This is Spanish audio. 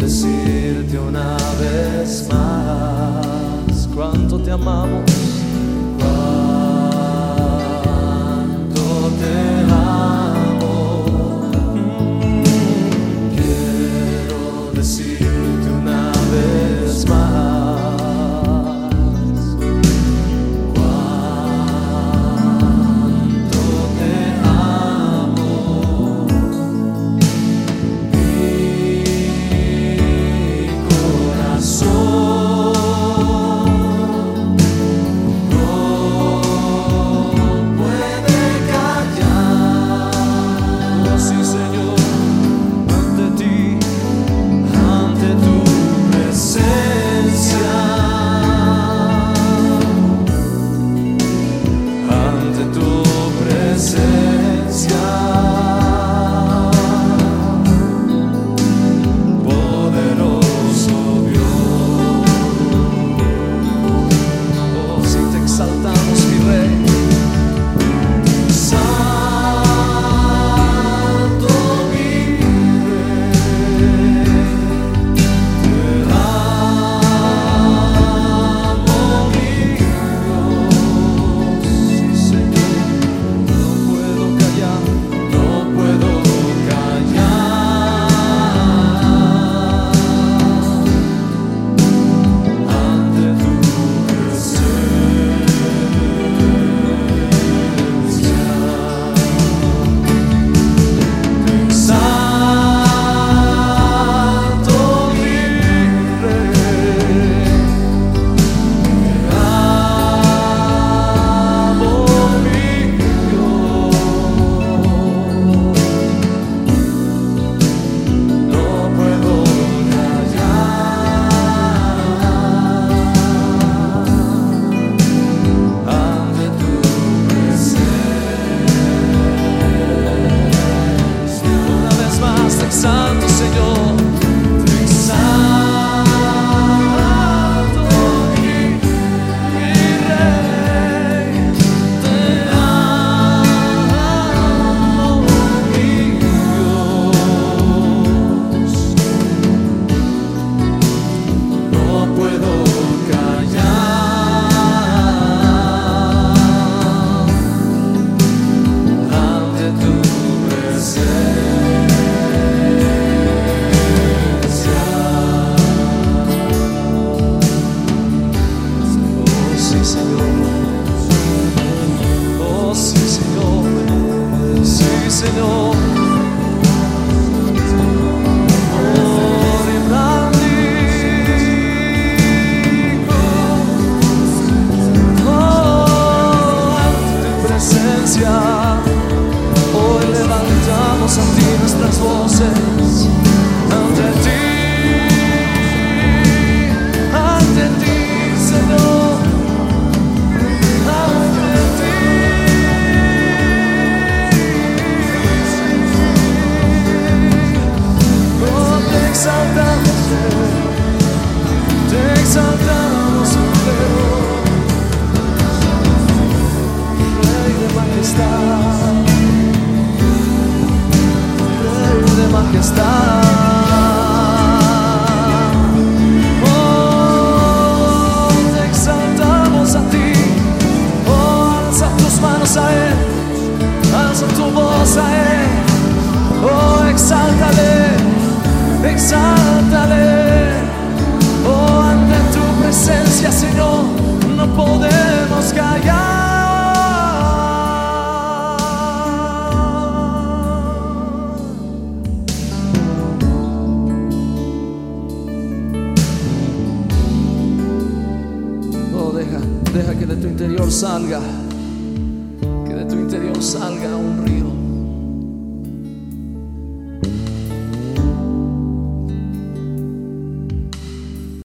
decirte una vez más cuánto te amamos, cuánto te amo. Quiero decirte una vez más cuánto te amo. Santo Señor, te exalto, mi Rey, te amo, mi Dios. No puedo callar ante tu presencia. Señor, ante tu presencia, hoy levantamos a ti nuestras voces, ante ti, Señor. Te exaltamos, Rey de majestad, Rey de majestad. Oh, te exaltamos a ti. Oh, alza tus manos a Él, alza tu voz a Él. Oh, exáltale, exáltale. Oh, ante tu presencia, Señor, no podemos callar. Oh, deja que de tu interior salga, que de tu interior salga un río.